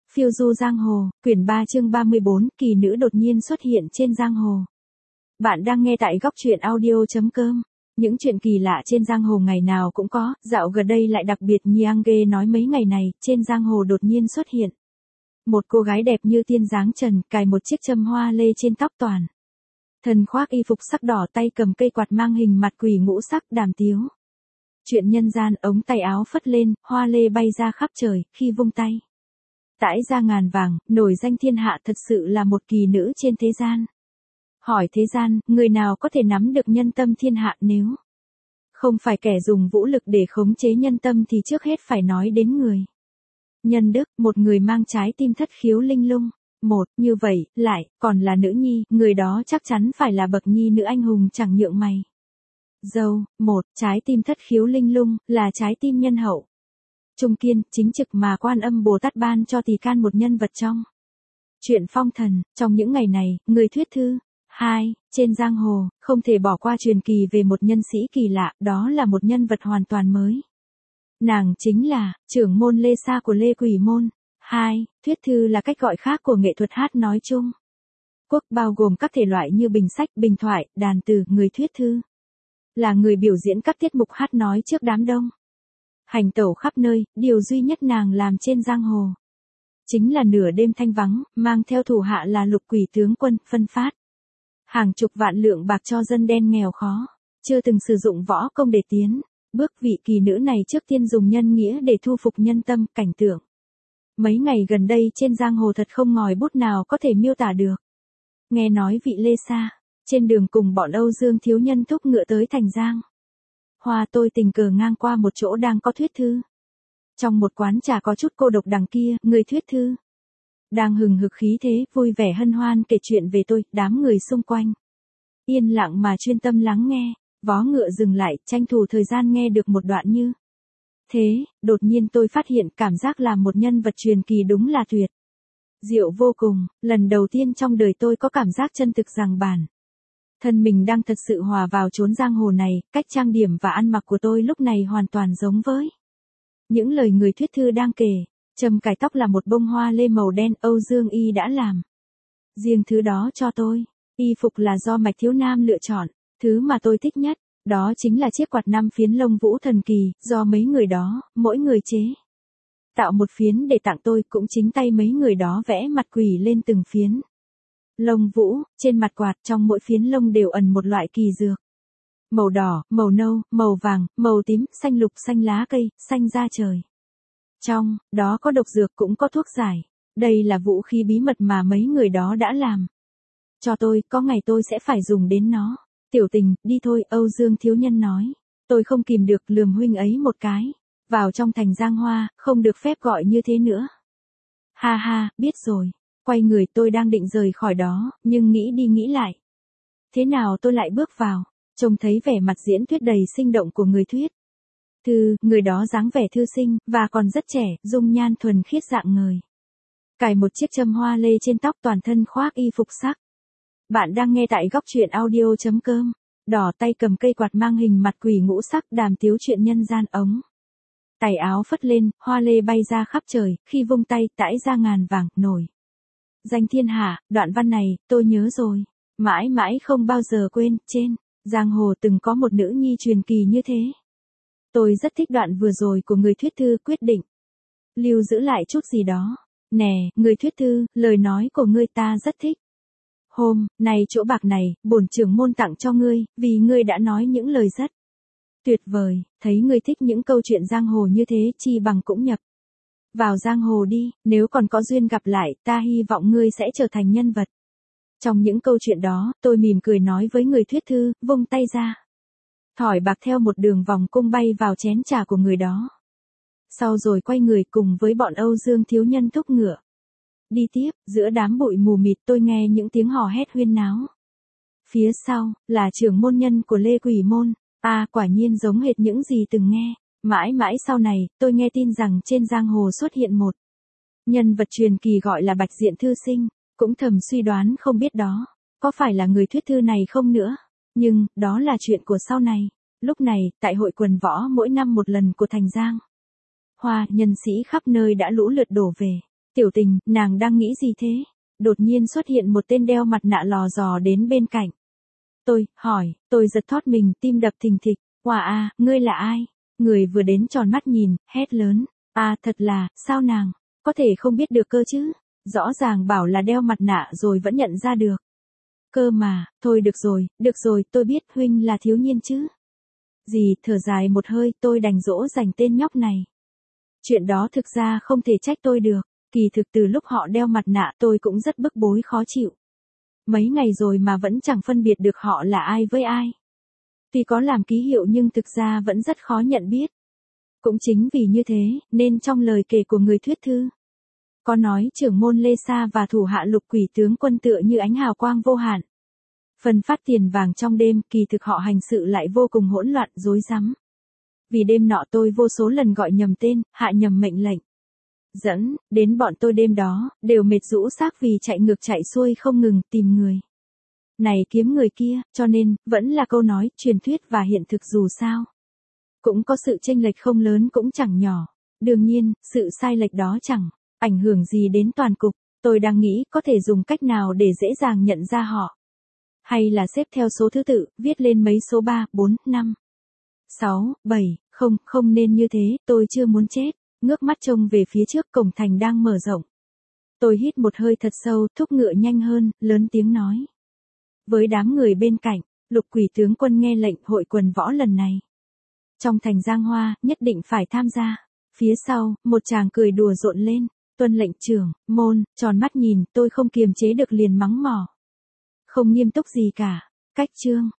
Phiêu du giang hồ, quyển 3 chương 34, kỳ nữ đột nhiên xuất hiện trên giang hồ. Bạn đang nghe tại góc truyện audio.com. Những chuyện kỳ lạ trên giang hồ ngày nào cũng có, dạo gần đây lại đặc biệt Nhiang Ghê nói mấy ngày này, trên giang hồ đột nhiên xuất hiện. Một cô gái đẹp như tiên dáng trần, cài một chiếc châm hoa lê trên tóc toàn. Thân khoác y phục sắc đỏ, tay cầm cây quạt mang hình mặt quỷ ngũ sắc, đàm tiếu. Chuyện nhân gian, ống tay áo phất lên, hoa lê bay ra khắp trời, khi vung tay. Tãi ra ngàn vàng, nổi danh thiên hạ, thật sự là một kỳ nữ trên thế gian. Hỏi thế gian, người nào có thể nắm được nhân tâm thiên hạ nếu không phải kẻ dùng vũ lực để khống chế nhân tâm thì trước hết phải nói đến người. Nhân đức, một người mang trái tim thất khiếu linh lung. Một, như vậy, lại, còn là nữ nhi, người đó chắc chắn phải là bậc nhi nữ anh hùng chẳng nhượng mày. Dâu, một, trái tim thất khiếu linh lung, là trái tim nhân hậu. Trung kiên, chính trực mà Quan Âm Bồ Tát ban cho Tỳ Can một nhân vật trong chuyện phong thần. Trong những ngày này, người thuyết thư. 2. Trên giang hồ, không thể bỏ qua truyền kỳ về một nhân sĩ kỳ lạ, đó là một nhân vật hoàn toàn mới. Nàng chính là trưởng môn Lê Sa của Lê Quỷ Môn. 2. Thuyết thư là cách gọi khác của nghệ thuật hát nói chung. Quốc bao gồm các thể loại như bình sách, bình thoại, đàn từ. Người thuyết thư là người biểu diễn các tiết mục hát nói trước đám đông. Hành tẩu khắp nơi, điều duy nhất nàng làm trên giang hồ chính là nửa đêm thanh vắng, mang theo thủ hạ là Lục Quỷ tướng quân, phân phát hàng chục vạn lượng bạc cho dân đen nghèo khó, chưa từng sử dụng võ công để tiến bước. Vị kỳ nữ này trước tiên dùng nhân nghĩa để thu phục nhân tâm, cảnh tượng mấy ngày gần đây trên giang hồ thật không ngòi bút nào có thể miêu tả được. Nghe nói vị Lê Sa trên đường cùng bọn Âu Dương thiếu nhân thúc ngựa tới thành Giang Hoa, tôi tình cờ ngang qua một chỗ đang có thuyết thư. Trong một quán trà có chút cô độc đằng kia, người thuyết thư đang hừng hực khí thế, vui vẻ hân hoan kể chuyện về tôi. Đám người xung quanh yên lặng mà chuyên tâm lắng nghe. Vó ngựa dừng lại, tranh thủ thời gian nghe được một đoạn như thế. Đột nhiên tôi phát hiện cảm giác là một nhân vật truyền kỳ đúng là tuyệt diệu vô cùng. Lần đầu tiên trong đời tôi có cảm giác chân thực rằng bản thân mình đang thật sự hòa vào chốn giang hồ này. Cách trang điểm và ăn mặc của tôi lúc này hoàn toàn giống với những lời người thuyết thư đang kể. Châm cài tóc là một bông hoa lê màu đen, Âu Dương Y đã làm riêng thứ đó cho tôi. Y phục là do Mạch Thiếu Nam lựa chọn. Thứ mà tôi thích nhất, đó chính là chiếc quạt 5 phiến lông vũ thần kỳ, do mấy người đó, mỗi người chế tạo một phiến để tặng tôi. Cũng chính tay mấy người đó vẽ mặt quỷ lên từng phiến lông vũ. Trên mặt quạt, trong mỗi phiến lông đều ẩn một loại kỳ dược. Màu đỏ, màu nâu, màu vàng, màu tím, xanh lục, xanh lá cây, xanh da trời. Trong đó có độc dược cũng có thuốc giải. Đây là vũ khí bí mật mà mấy người đó đã làm cho tôi, có ngày tôi sẽ phải dùng đến nó. Tiểu Tình, đi thôi, Âu Dương thiếu nhân nói. Tôi không kìm được lườm huynh ấy một cái. Vào trong thành Giang Hoa, không được phép gọi như thế nữa. Ha ha, biết rồi. Quay người, tôi đang định rời khỏi đó, nhưng nghĩ đi nghĩ lại. Thế nào tôi lại bước vào, trông thấy vẻ mặt diễn thuyết đầy sinh động của người thuyết thư. Người đó dáng vẻ thư sinh, và còn rất trẻ, dung nhan thuần khiết dạng người. Cài một chiếc châm hoa lê trên tóc, toàn thân khoác y phục sắc. Bạn đang nghe tại góc truyện audio.com. Đỏ, tay cầm cây quạt mang hình mặt quỷ ngũ sắc, đàm tiếu chuyện nhân gian. Ống tay áo phất lên, hoa lê bay ra khắp trời, khi vung tay, tãi ra ngàn vàng, nổi danh thiên hạ. Đoạn văn này, tôi nhớ rồi, mãi mãi không bao giờ quên. Trên giang hồ từng có một nữ nhi truyền kỳ như thế. Tôi rất thích đoạn vừa rồi của người thuyết thư, quyết định lưu giữ lại chút gì đó. Nè, người thuyết thư, lời nói của ngươi ta rất thích. Hôm nay chỗ bạc này, bổn trưởng môn tặng cho ngươi, vì ngươi đã nói những lời rất tuyệt vời. Thấy ngươi thích những câu chuyện giang hồ như thế, chi bằng cũng nhập vào giang hồ đi. Nếu còn có duyên gặp lại, ta hy vọng ngươi sẽ trở thành nhân vật trong những câu chuyện đó. Tôi mỉm cười nói với người thuyết thư, vung tay ra. Thỏi bạc theo một đường vòng cung bay vào chén trà của người đó. Sau rồi quay người cùng với bọn Âu Dương thiếu nhân thúc ngựa đi tiếp. Giữa đám bụi mù mịt, tôi nghe những tiếng hò hét huyên náo. Phía sau, là trưởng môn nhân của Lê Quỷ Môn. Quả nhiên giống hệt những gì từng nghe. Mãi mãi sau này, tôi nghe tin rằng trên giang hồ xuất hiện một nhân vật truyền kỳ gọi là Bạch Diện Thư Sinh. Cũng thầm suy đoán không biết đó có phải là người thuyết thư này không nữa. Nhưng, đó là chuyện của sau này. Lúc này, tại hội quần võ mỗi năm một lần của thành Giang Hoa, nhân sĩ khắp nơi đã lũ lượt đổ về. Tiểu Tình, nàng đang nghĩ gì thế? Đột nhiên xuất hiện một tên đeo mặt nạ lò dò đến bên cạnh. Tôi giật thót mình, tim đập thình thịch. Wow a, ngươi là ai? Người vừa đến tròn mắt nhìn, hét lớn. À thật là, sao nàng có thể không biết được cơ chứ? Rõ ràng bảo là đeo mặt nạ rồi vẫn nhận ra được. Cơ mà, thôi được rồi, tôi biết huynh là thiếu nhiên chứ. Dì thở dài một hơi, tôi đành dỗ dành tên nhóc này. Chuyện đó thực ra không thể trách tôi được. Kỳ thực từ lúc họ đeo mặt nạ tôi cũng rất bức bối khó chịu. Mấy ngày rồi mà vẫn chẳng phân biệt được họ là ai với ai. Tuy có làm ký hiệu nhưng thực ra vẫn rất khó nhận biết. Cũng chính vì như thế, nên trong lời kể của người thuyết thư, có nói trưởng môn Lê Sa và thủ hạ Lục Quỷ tướng quân tựa như ánh hào quang vô hạn. Phân phát tiền vàng trong đêm, kỳ thực họ hành sự lại vô cùng hỗn loạn, rối rắm. Vì đêm nọ tôi vô số lần gọi nhầm tên, hạ nhầm mệnh lệnh. Dẫn đến bọn tôi đêm đó, đều mệt rũ xác vì chạy ngược chạy xuôi không ngừng tìm người này kiếm người kia, cho nên, vẫn là câu nói, truyền thuyết và hiện thực dù sao. Cũng có sự chênh lệch không lớn cũng chẳng nhỏ. Đương nhiên, sự sai lệch đó chẳng ảnh hưởng gì đến toàn cục. Tôi đang nghĩ có thể dùng cách nào để dễ dàng nhận ra họ. Hay là xếp theo số thứ tự, viết lên mấy số 3, 4, 5, 6, 7, không nên như thế, tôi chưa muốn chết. Ngước mắt trông về phía trước, cổng thành đang mở rộng. Tôi hít một hơi thật sâu, thúc ngựa nhanh hơn, lớn tiếng nói. Với đám người bên cạnh, Lục Quỷ tướng quân nghe lệnh hội quần võ lần này. Trong thành Giang Hoa, nhất định phải tham gia. Phía sau, một chàng cười đùa rộn lên. Tuân lệnh trưởng, môn, tròn mắt nhìn, tôi không kiềm chế được liền mắng mỏ. Không nghiêm túc gì cả. Cách chương.